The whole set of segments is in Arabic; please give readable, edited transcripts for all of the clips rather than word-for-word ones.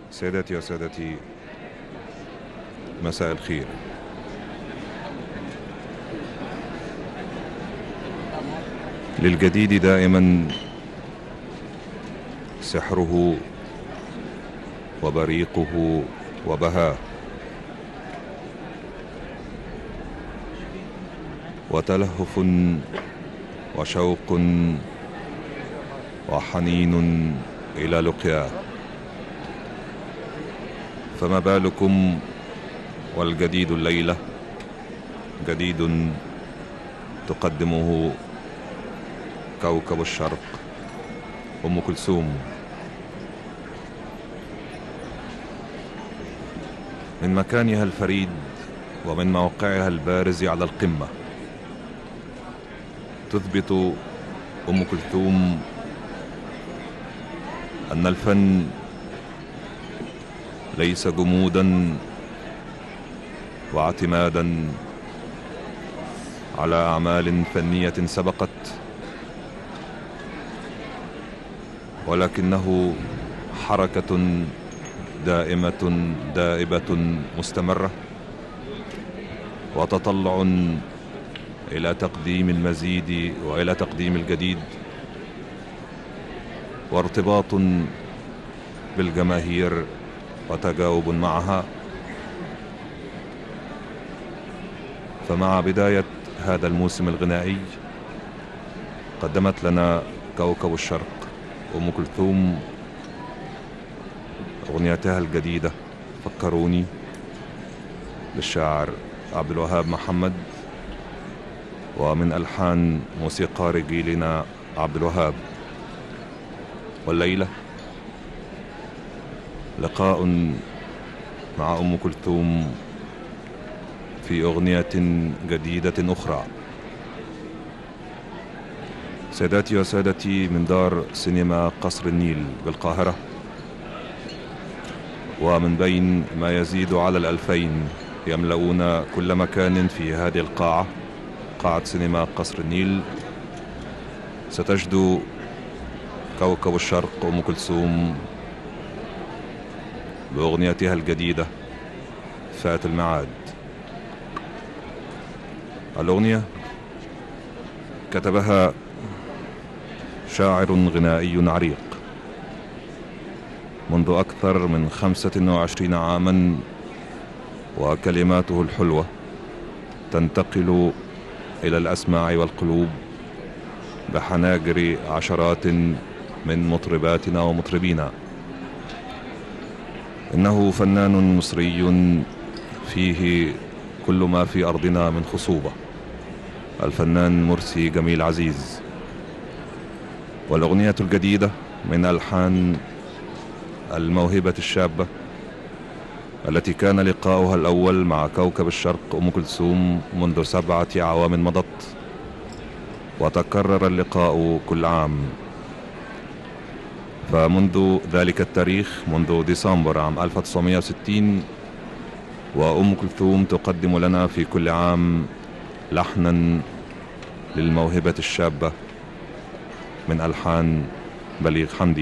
سيداتي وسادتي، مساء الخير. للجديد دائما سحره وبريقه وبهاه، وتلهف وشوق وحنين إلى لقياه. فما بالكم والجديد الليلة جديد تقدمه كوكب الشرق أم كلثوم، من مكانها الفريد ومن موقعها البارز على القمة. تثبت أم كلثوم أن الفن ليس جمودا واعتمادا على أعمال فنية سبقت، ولكنه حركة دائمة دائبة مستمرة، وتطلع إلى تقديم المزيد وإلى تقديم الجديد، وارتباط بالجماهير وتجاوب معها. فمع بداية هذا الموسم الغنائي قدمت لنا كوكب الشرق أم كلثوم أغنيتها الجديدة فكروني للشاعر عبد الوهاب محمد، ومن ألحان موسيقار جيلنا عبد الوهاب. والليلة لقاء مع أم كلثوم في أغنية جديدة أخرى. ساداتي وسادتي، من دار سينما قصر النيل بالقاهرة، ومن بين ما يزيد على 2000 يملؤون كل مكان في هذه القاعة، قاعة سينما قصر النيل، ستجد كوكب الشرق أم كلثوم بأغنيتها الجديدة فات الميعاد. الأغنية كتبها شاعر غنائي عريق منذ أكثر من 25 عاما، وكلماته الحلوة تنتقل إلى الأسماع والقلوب بحناجر عشرات من مطرباتنا ومطربينا. إنه فنان مصري فيه كل ما في أرضنا من خصوبة، الفنان مرسي جميل عزيز. والأغنية الجديدة من ألحان الموهبة الشابة التي كان لقاؤها الأول مع كوكب الشرق أم كلثوم منذ 7 أعوام مضت، وتكرر اللقاء كل عام. فمنذ ذلك التاريخ، منذ ديسمبر عام 1960، وأم كلثوم تقدم لنا في كل عام لحنا للموهبة الشابة من ألحان بليغ حمدي.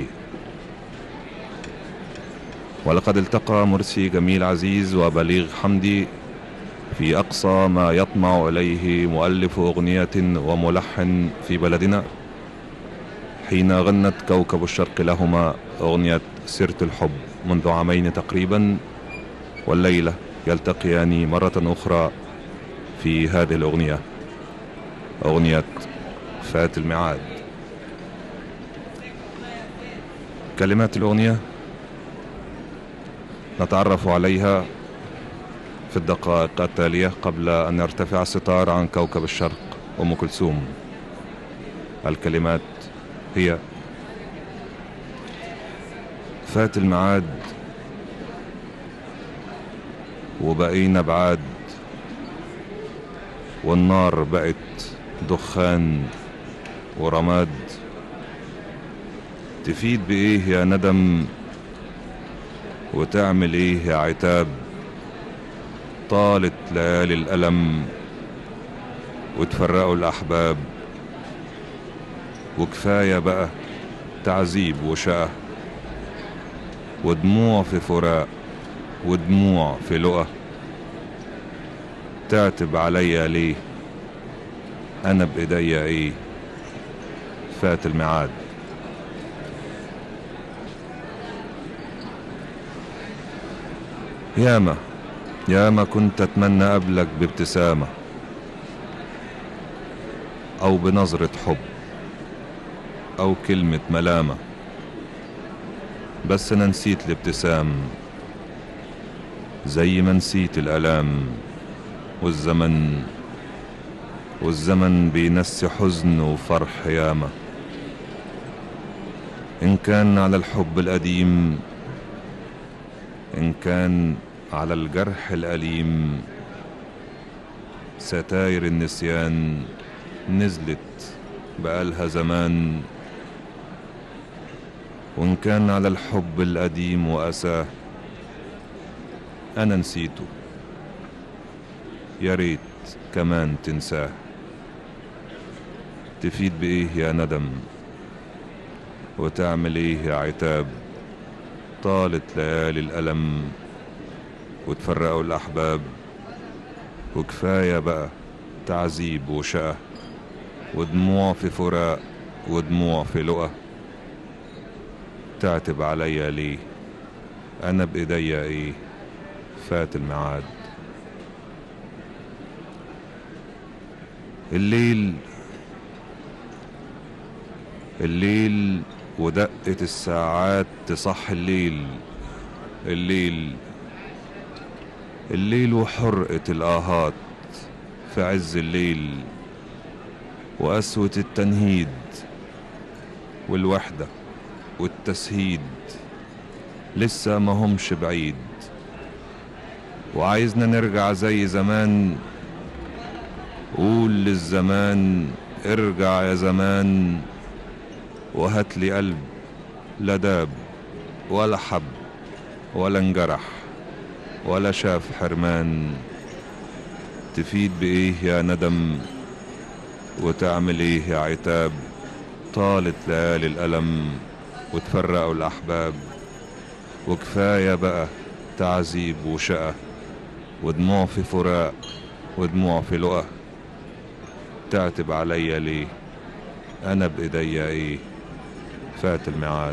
ولقد التقى مرسي جميل عزيز وبليغ حمدي في أقصى ما يطمع إليه مؤلف أغنية وملحن في بلدنا، حين غنت كوكب الشرق لهما أغنية سيرة الحب منذ عامين تقريبا. والليلة يلتقيان مرة أخرى في هذه الأغنية، أغنية فات الميعاد. كلمات الأغنية نتعرف عليها في الدقائق التالية قبل أن يرتفع الستار عن كوكب الشرق أم كلثوم. الكلمات هي: فات الميعاد وبقينا بعاد، والنار بقت دخان ورماد، تفيد بإيه يا ندم وتعمل إيه يا عتاب، طالت ليالي الألم وتفرقوا الأحباب، وكفاية بقى تعذيب وشقة، ودموع في فراق ودموع في لقى. تعتب عليا ليه؟ انا بايديا ايه؟ فات الميعاد. ياما كنت اتمنى قبلك بابتسامة او بنظرة حب او كلمة ملامة، بس انا نسيت الابتسام زي ما نسيت الالام. والزمن بينسي حزن وفرح ياما. ان كان على الحب القديم، ان كان على الجرح الأليم، ستاير النسيان نزلت بقالها زمان. وإن كان على الحب القديم وأساه، أنا نسيته، يا ريت كمان تنساه. تفيد بإيه يا ندم وتعمل إيه يا عتاب؟ طالت ليالي الألم وتفرقوا الأحباب، وكفاية بقى تعذيب وشقى ودموع في فراق ودموع في لقى. تعتب عليا ليه؟ أنا بإيديا إيه؟ فات الميعاد. الليل ودقة الساعات تصح الليل وحرقة الآهات في عز الليل، وقسوة التنهيد والوحدة والتسهيد لسه ما همش بعيد. وعايزنا نرجع زي زمان، قول للزمان ارجع يا زمان، وهاتلي قلب لا داب ولا حب ولا انجرح ولا شاف حرمان. تفيد بإيه يا ندم وتعمل إيه يا عتاب؟ طالت ليالي الألم وتفرقوا الأحباب، وكفاية بقى تعذيب وشقى ودموع في فراق ودموع في لقى. تعتب عليا ليه؟ أنا بإيديا إيه؟ فات الميعاد.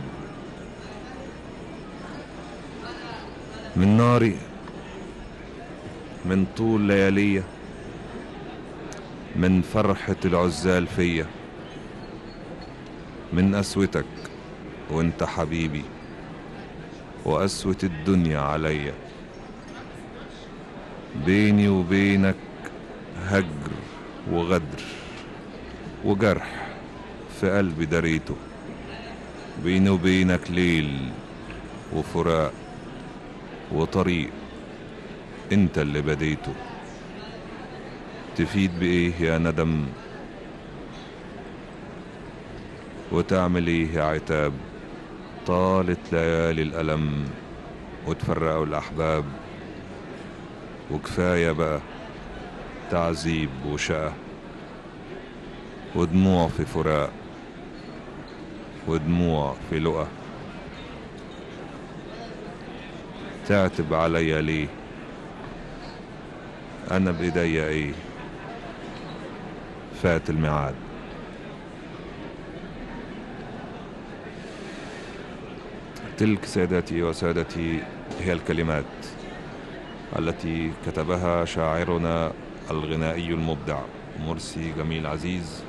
من ناري، من طول ليالية، من فرحة العزال فيا، من قسوتك وانت حبيبي وقسوة الدنيا عليا. بيني وبينك هجر وغدر وجرح في قلبي دريته. بيني وبينك ليل وفراق وطريق انت اللي بديته. تفيد بإيه يا ندم وتعمل إيه يا عتاب؟ طالت ليالي الألم وتفرقوا الأحباب، وكفاية بقى تعذيب وشقى ودموع في فراق ودموع في لقى. تعتب عليا ليه؟ أنا بإيديا إيه؟ فات الميعاد. تلك سادتي وسادتي هي الكلمات التي كتبها شاعرنا الغنائي المبدع مرسي جميل عزيز،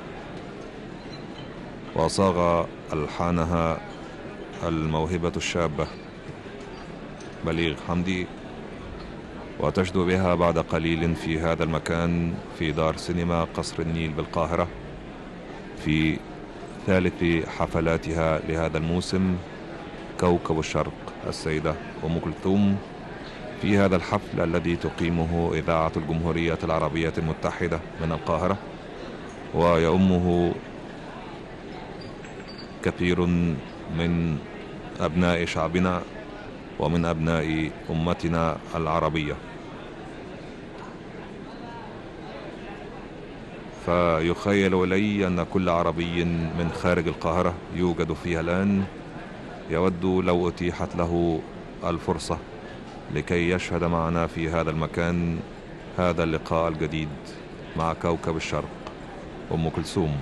وصاغ ألحانها الموهبة الشابة بليغ حمدي، وتجدو بها بعد قليل في هذا المكان في دار سينما قصر النيل بالقاهرة في ثالث حفلاتها لهذا الموسم، كوكب الشرق السيدة أم كلثوم، في هذا الحفل الذي تقيمه إذاعة الجمهورية العربية المتحدة من القاهرة، ويؤمه كثير من أبناء شعبنا ومن أبناء أمتنا العربية. فيخيل إلي أن كل عربي من خارج القاهرة يوجد فيها الآن يود لو أتيحت له الفرصة لكي يشهد معنا في هذا المكان هذا اللقاء الجديد مع كوكب الشرق أم كلثوم.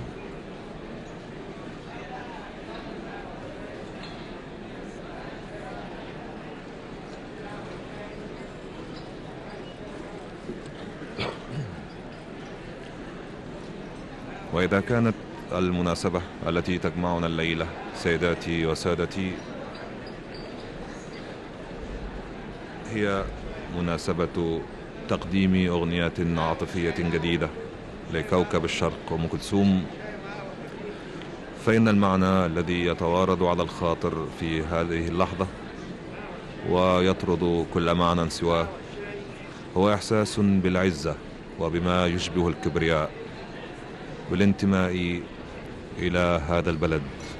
وإذا كانت المناسبة التي تجمعنا الليلة سيداتي وسادتي هي مناسبة تقديم أغنية عاطفية جديدة لكوكب الشرق أم كلثوم، فإن المعنى الذي يتوارد على الخاطر في هذه اللحظة ويطرد كل معنى سواه هو إحساس بالعزة وبما يشبه الكبرياء، بالانتماء إلى هذا البلد.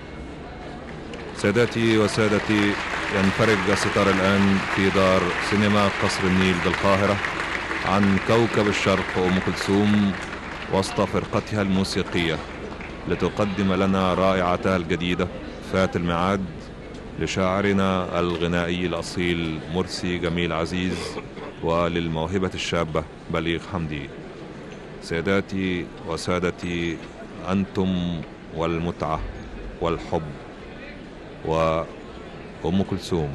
سادتي وسادتي، ينفرج الستار الآن في دار سينما قصر النيل بالقاهرة عن كوكب الشرق أم كلثوم وسط فرقتها الموسيقية لتقدم لنا رائعتها الجديدة فات الميعاد لشاعرنا الغنائي الأصيل مرسي جميل عزيز وللموهبة الشابة بليغ حمدي. ساداتي وسادتي، أنتم والمتعة والحب وأم كلثوم.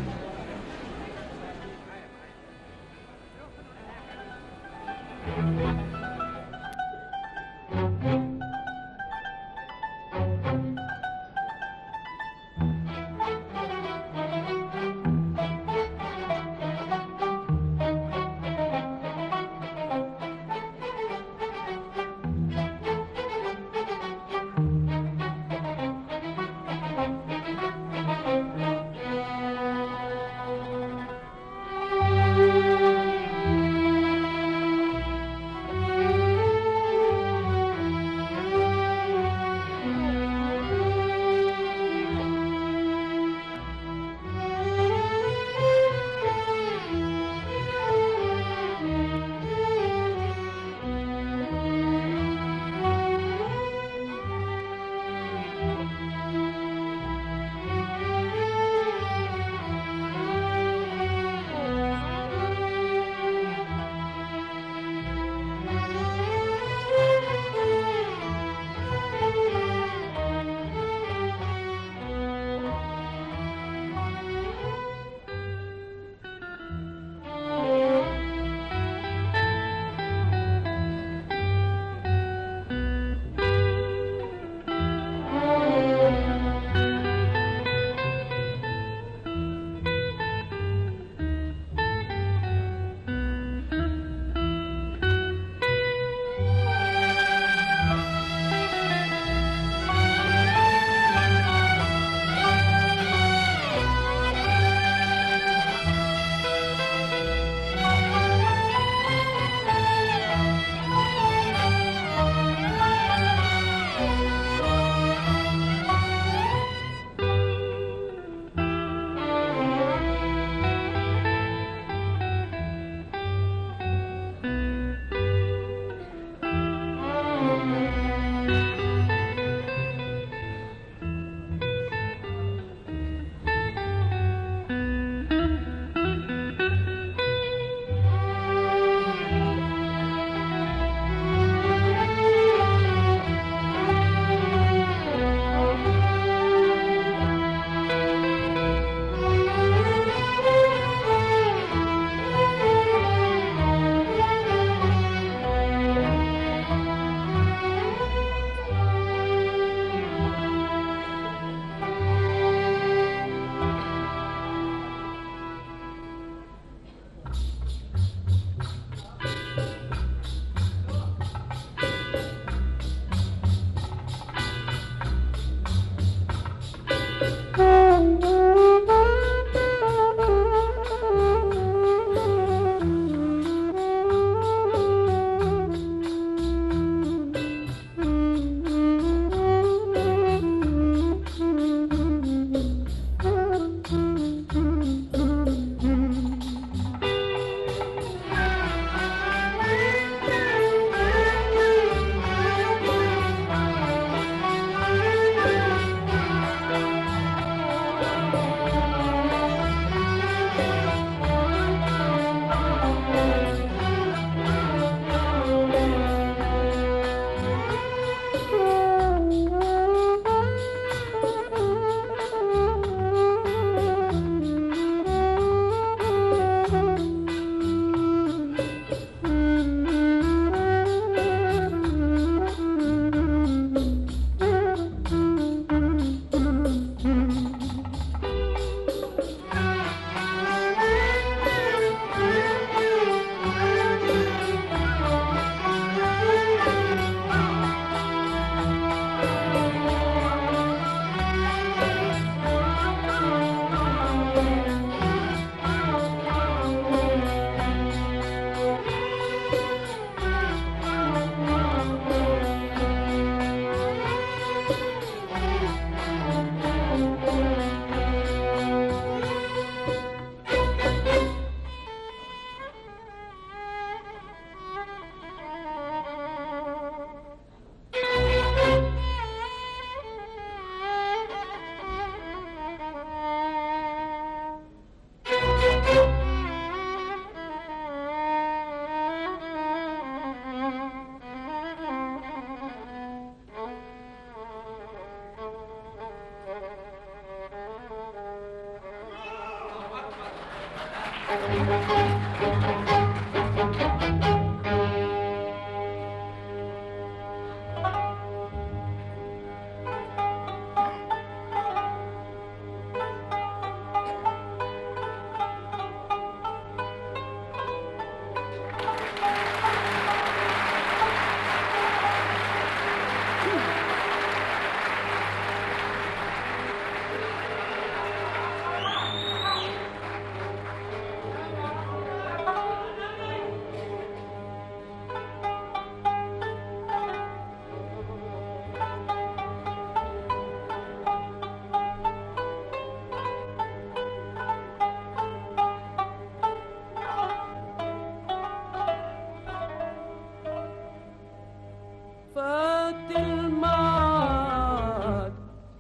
فات المعاد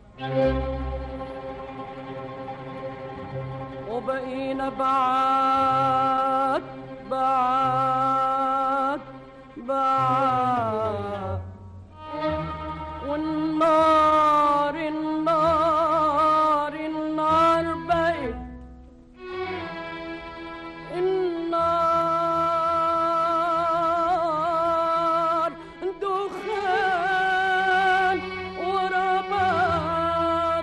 وبقينا بعاد بعاد بعاد، والنار النار النار بقت النار دخان ورماد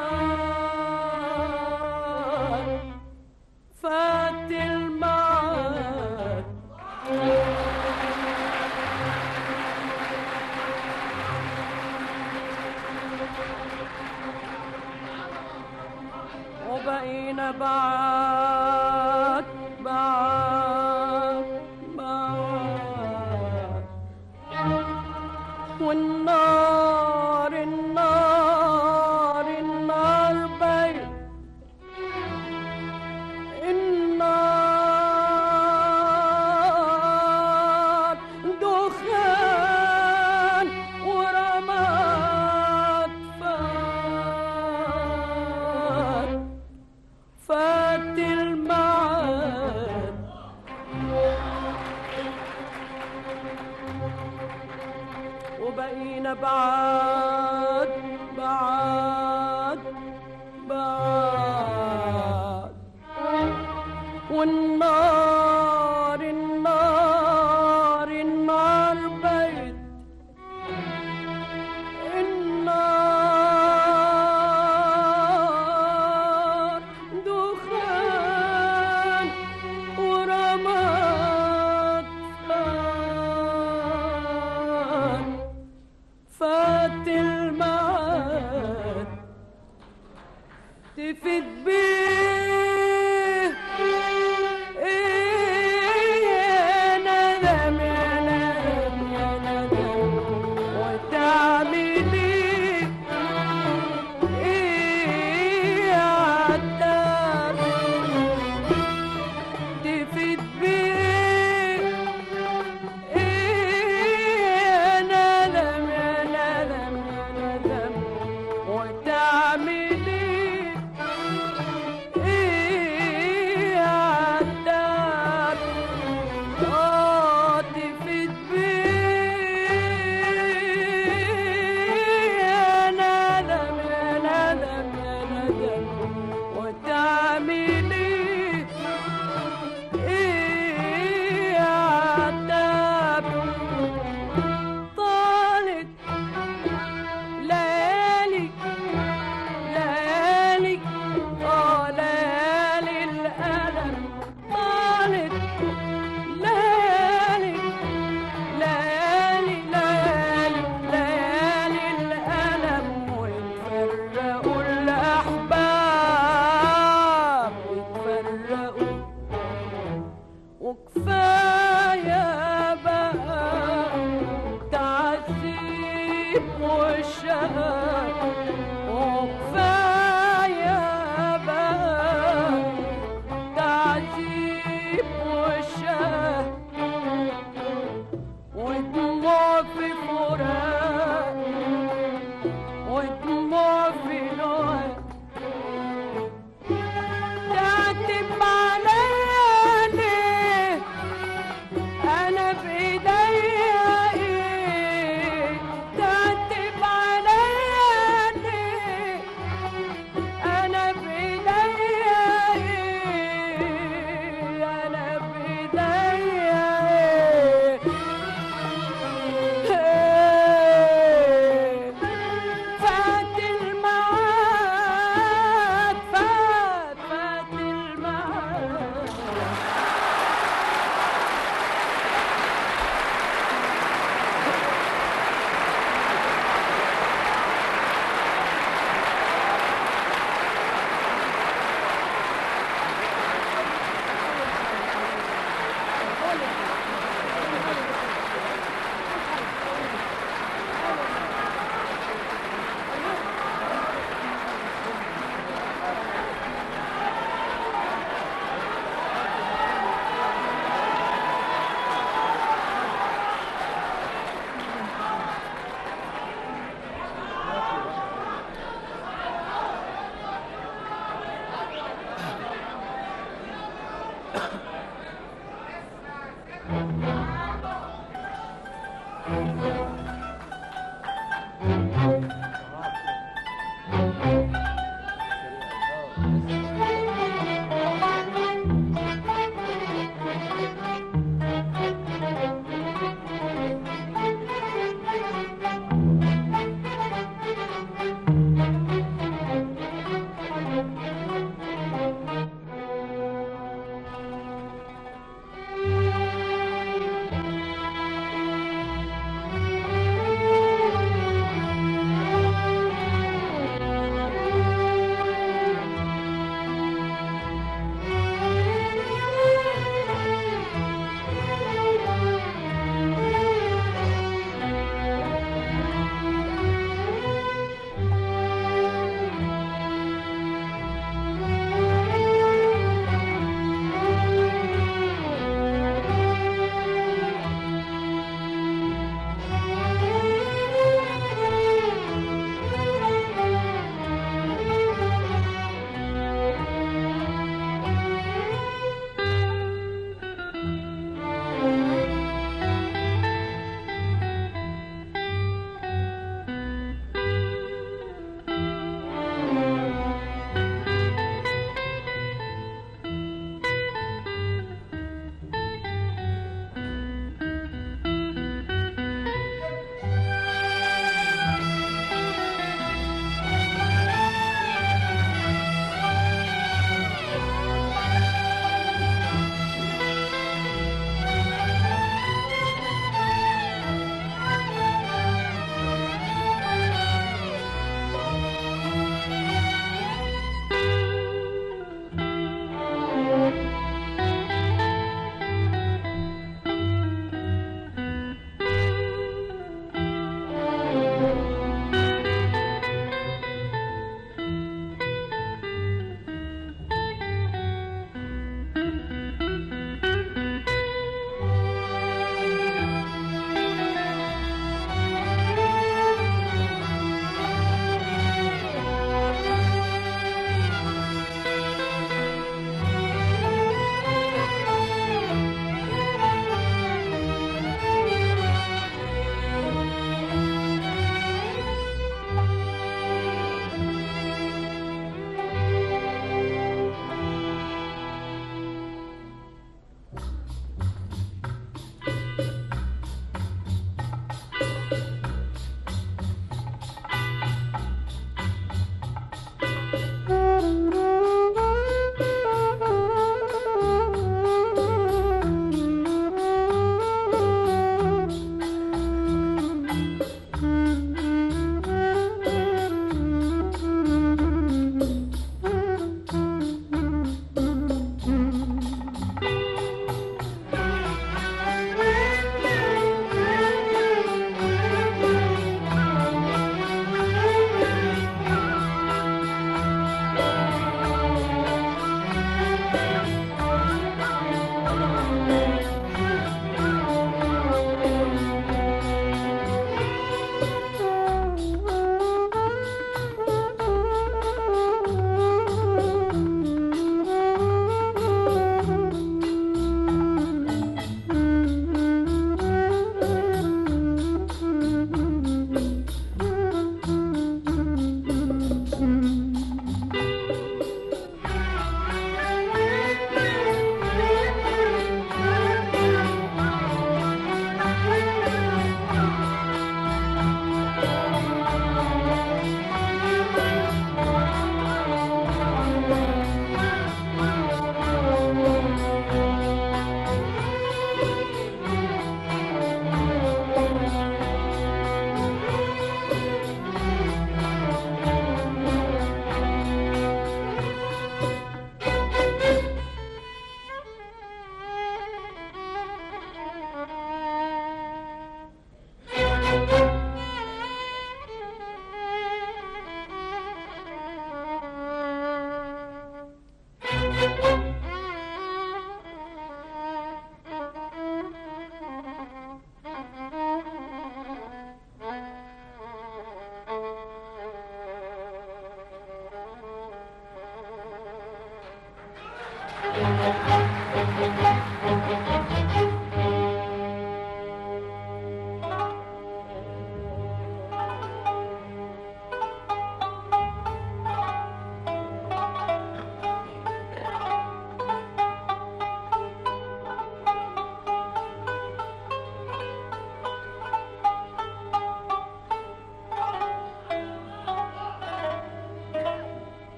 فات المعاد وبقينا بعاد بعاد بعاد، والنار النار النار بقت النار دخان ورماد فات المعاد وبقينا بعاد بعاد بعاد، والنار النار النار بقت النار دخان ورماد فات المعاد تفت بيه يا ندم يا ندم يا ندم، وتعملي يا عتاب تفت بيه يا ندم يا ندم يا ندم، وتعملي وكفاية بقى تعذيب والشهق، وكفاية بقى تعذيب والشهق، ودموع في فراق ودموع في لوع تعتب عليا ليه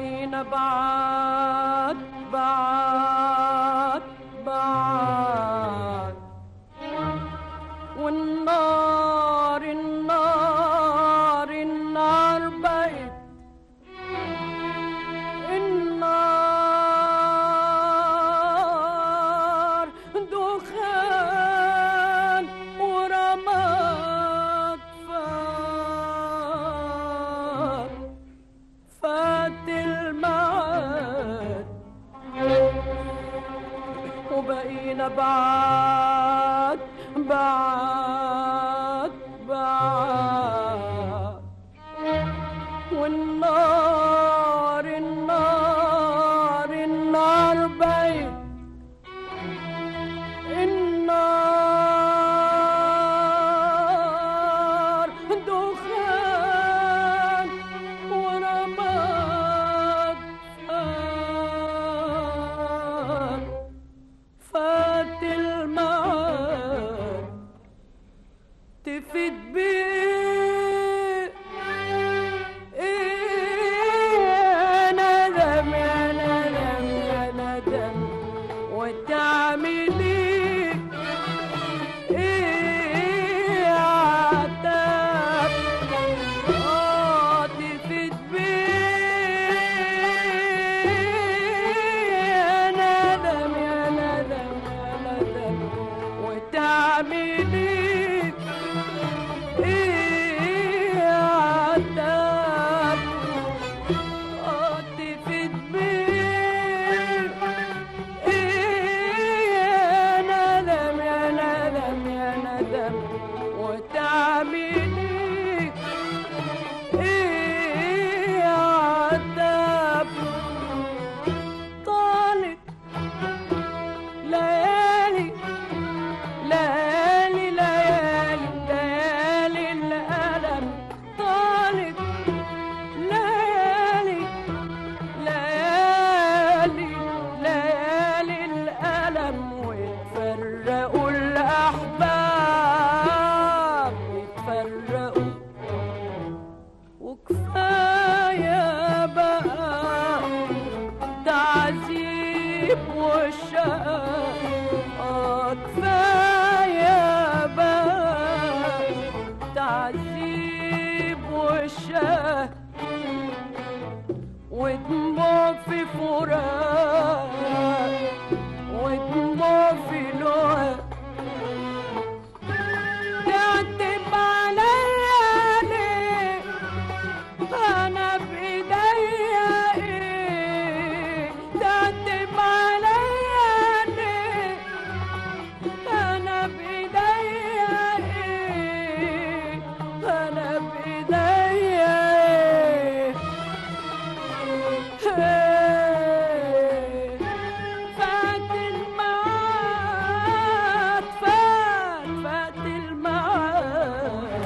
وبقينا بعاد بعاد بعاد، والنار النار النار بقت النار دخان ورماد فات الميعاد، وبقينا بعاد بعاد بعاد، والنار النار النار بقت النار دخان ورماد فات الميعاد، تفيد بيه ايه ندم يا ندم يا ندم، وتعملي ايه عتاب، تفيد بيه يا ندم يا ندم يا ندم، وتعملي ايه عتاب، تفيد بيه ايه يا ندم يا ندم يا ندم، وتعملي ايه عتاب، طالت ليالي ليالي ليالي ليالي الألم، طالت ليالي ليالي ليالي الألم، ويتفرقوا الأحباب يتفرقوا، وكفاية بقى تعذيب والشقاء، كفاية بقى تعذيب والشقاء، ودموع في فراق ودموع في لقاء، تعتب عليا ليه انا بايديا ايه، تعتب عليا ليه انا بايديا ايه، انا بايديا ايه، فات الميعاد فات الميعاد.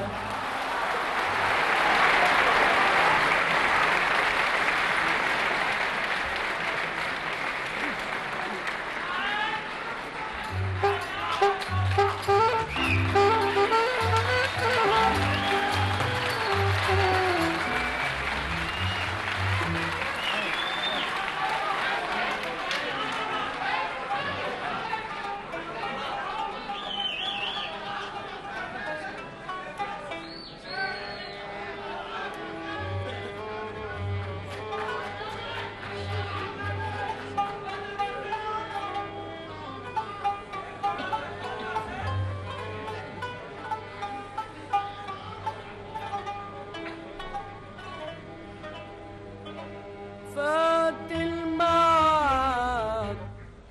فات الميعاد،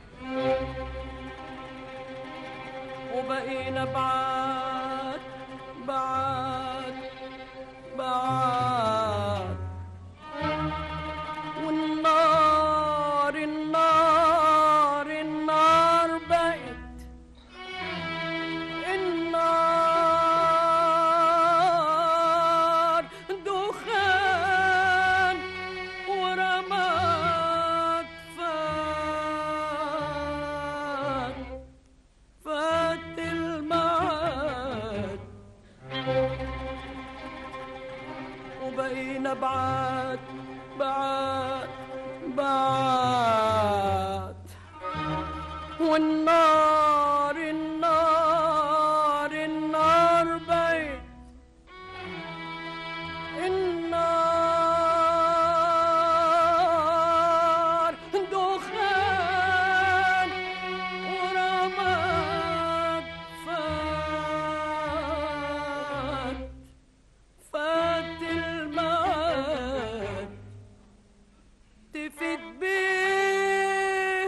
وبقينا بعاد بعاد بعاد، والنار النار النار بقت النار دخان ورماد فات الميعاد، وبقينا بعاد بعاد بعاد. والنار النار النار بعيد، النار دخان ورماد فات فات المعاد تفت بيه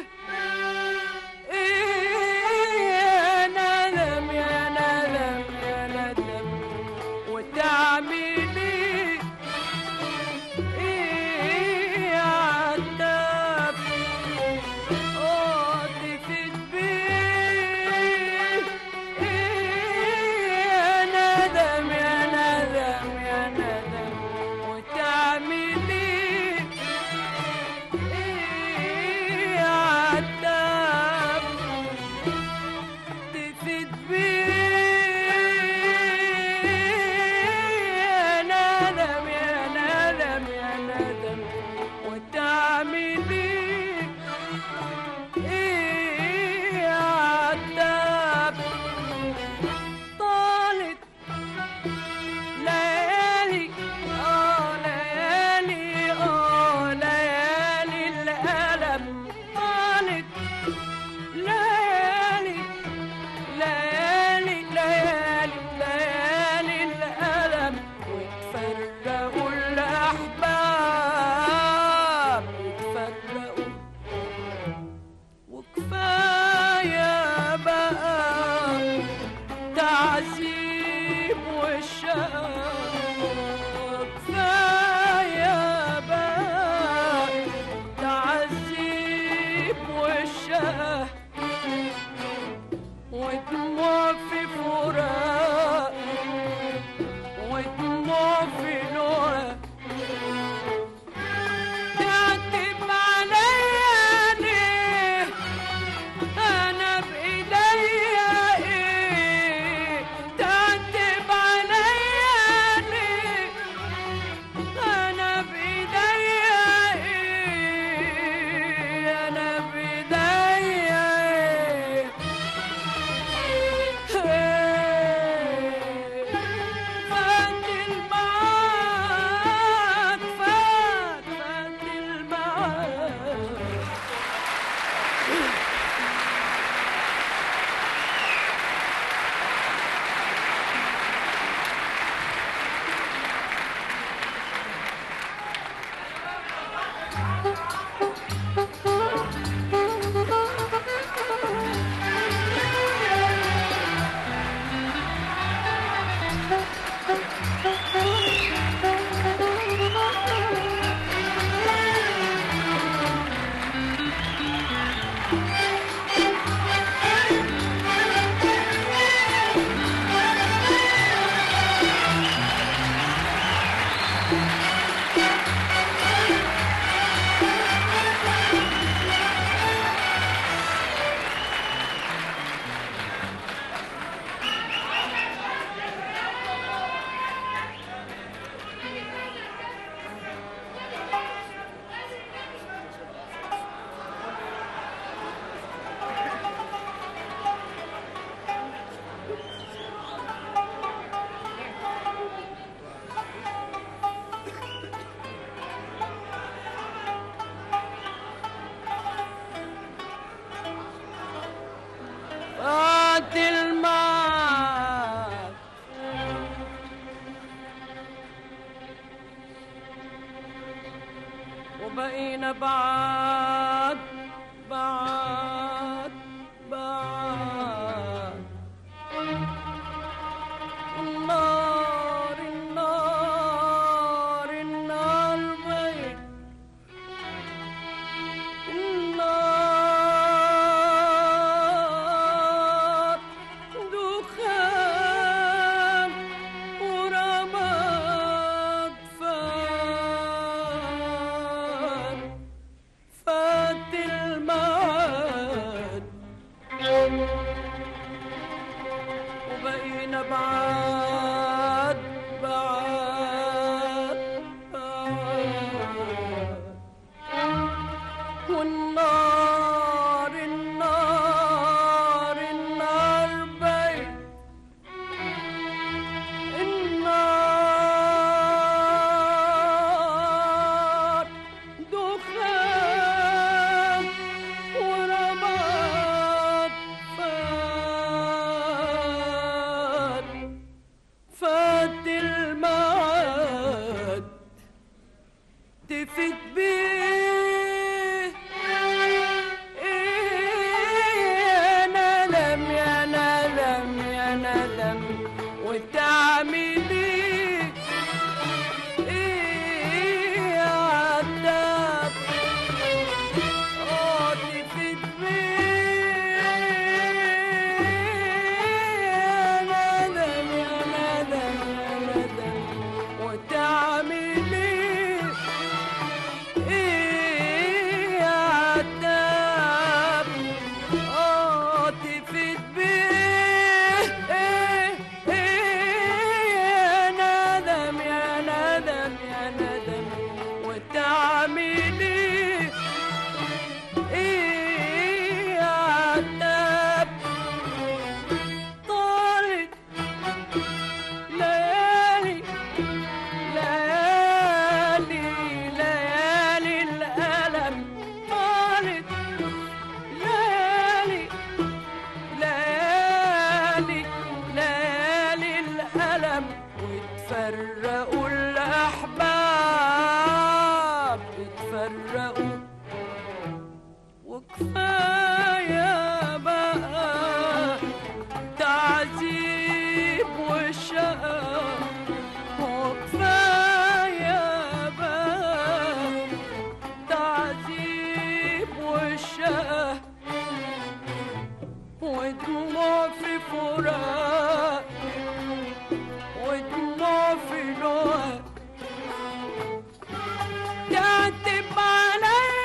يا ندم يا ندم يا ندم وتعملي ايه يا عتاب تفت بيه يا ندم يا ندم يا ندم وتعملي ايه يا عتاب تفت بيه يا ندم يا ندم يا ندم وتعملي ايه يا عتاب. طالت ليالي ليالي ليالي الألم. طالت ليالي ليالي ليالي ليالي الألم وتفرقوا الأحباب وتفرقوا. وكفاية بقى تعذيب والشقاء، كفاية بقى تعذيب والشقاء ودموع في فراق ودموع في لقاء. تعتب عليا ليه انا بايديا ايه؟ تعتب عليا ليه انا بايديا ايه؟ انا بايديا ايه؟ فات المعاد فات المعاد. فات المعاد وبقينا بعاد بعاد بعاد. النار النار النار بعيد، النار دخان ورماد فات فات المعاد تفت بيه يا ندم يا ندم يا ندم وتعملي ايه يا عتاب تفت بيه يا ندم يا ندم يا ندم وتعملي ايه يا عتاب تفت بيه يا ندم يا ندم يا ندم وتعملي ايه يا عتاب طالت ليالي ليالي ليالي الألم طالت ليالي ليالي ليالي الألم وتفرقوا الأحباب اتفرقوا وكفاية بقى تعذيب وشقى وكفاية بقى تعذيب وشقى ودموع في فراق ودموع في لقا تعتب علي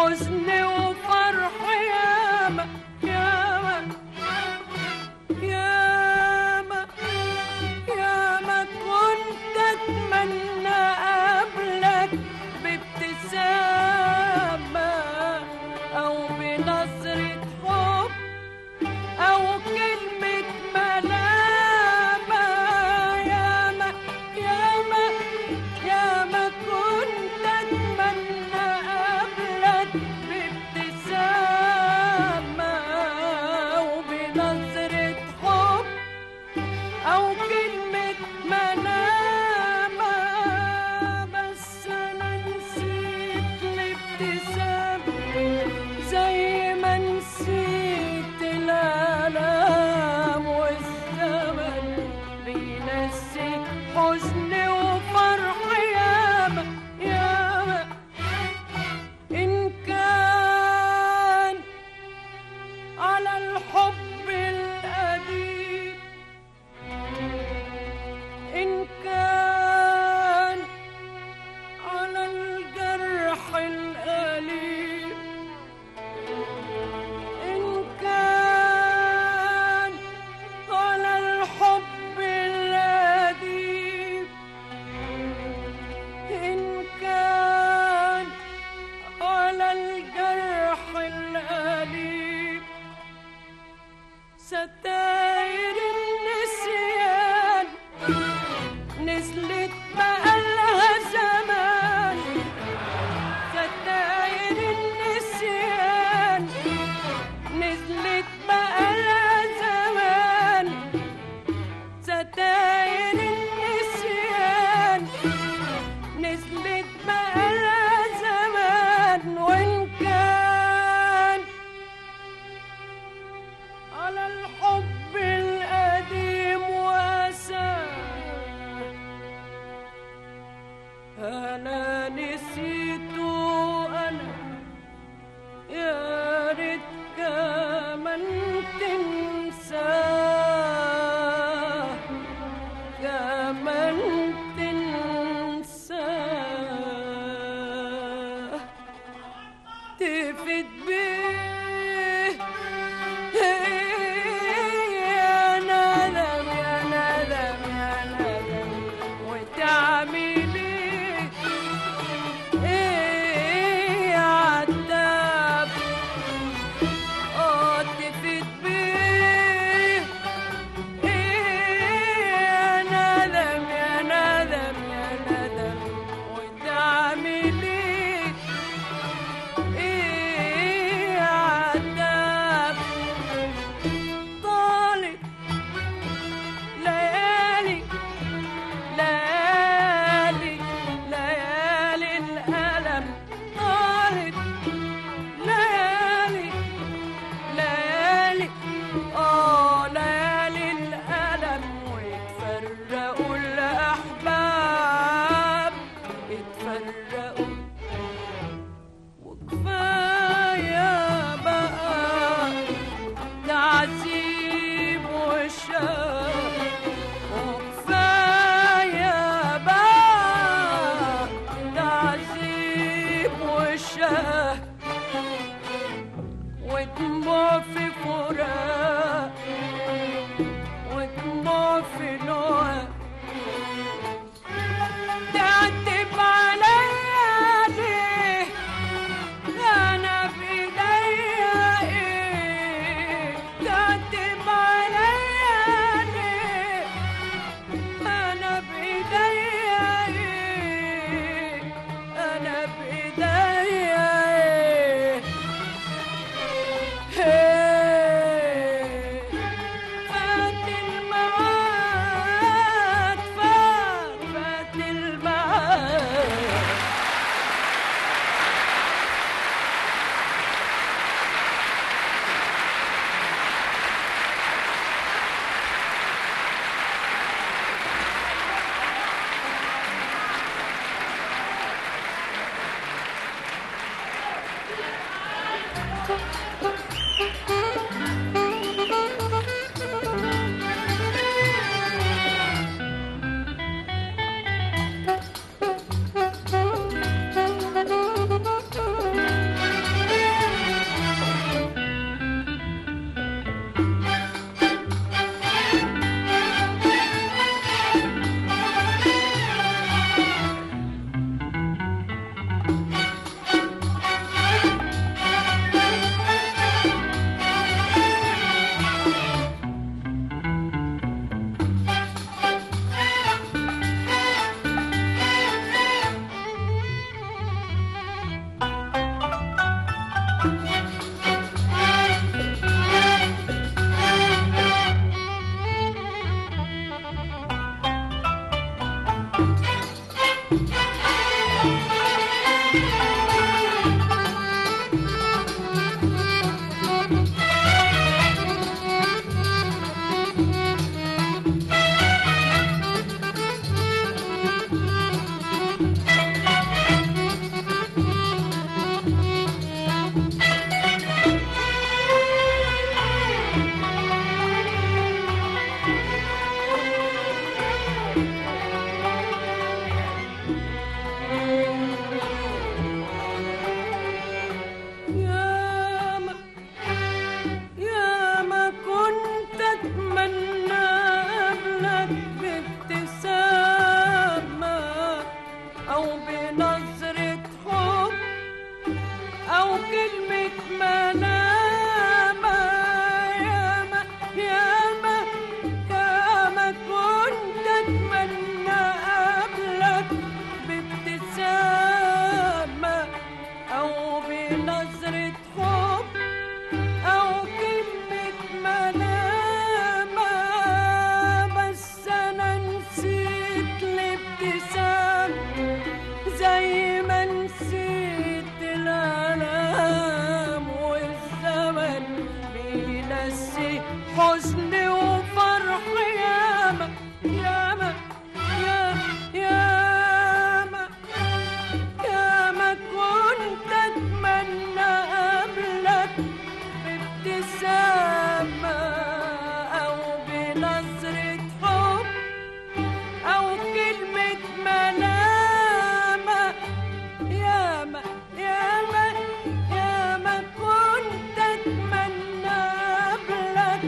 حزن وفرح ياما ياما ياما ياما كنت اتمنى قبلك بابتسامة او بنظرة حب او كلمة ملامة ياما ياما ياما كنت اتمنى قبلك بابتسامة او بنظرة حب او كلمة ملامة بس انا نسيت الابتسامة زي ما نسيت الالام والزمن بينسي حزن وفرح ياما ياما ان كان على الحب القديم إن كان على الجرح الأليم إن كان على الحب القديم إن كان على الجرح الأليم ستاير النسيان نزلت بقالها زمان ستاير النسيان نزلت بقالها زمان ستاير النسيان نزلت بقالها زمان وإن كان على الحب القديم وأساه أنا نسيته أنا يا ريت كمان تنساه كمان تنساه تفيد بيه يا ندم يا ندم يا ندم وتعمل ايه يا عتاب تفيد بيه يا ندم يا ندم يا ندم وتعمل ايه يا عتاب طالت ليالي ليالي ليالي الألم طالت ليالي ليالي ليالي الألم ويتفرقوا الأحباب يتفرقوا وكفاية بقى تعذيب وشاق وكفاية بقى تعذيب وشاق ودموع في فراق ودموع في نوع تعتب عليا ليه أنا بإيديا إيه تعتب عليا ليه أنا بإيديا إيه أنا بإيديا إيه بنظرة حب أو كلمة ملامة. ياما ياما ياما كنت أتمنى قبلك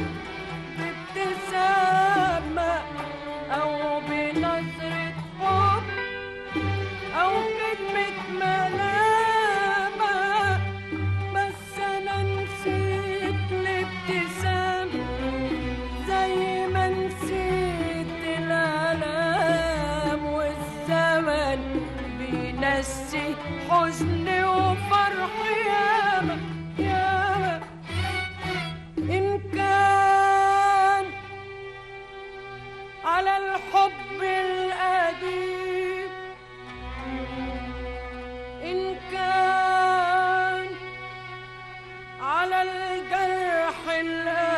بابتسامة أو بنظرة حب أو كلمة ملامة، بس أنا نسيت الابتسامة زي ما نسيت الآلام، والزمن بينسي حزني وفرحي. ياما ياما إن كان على الحب القديم، إن كان على الجرح القديم،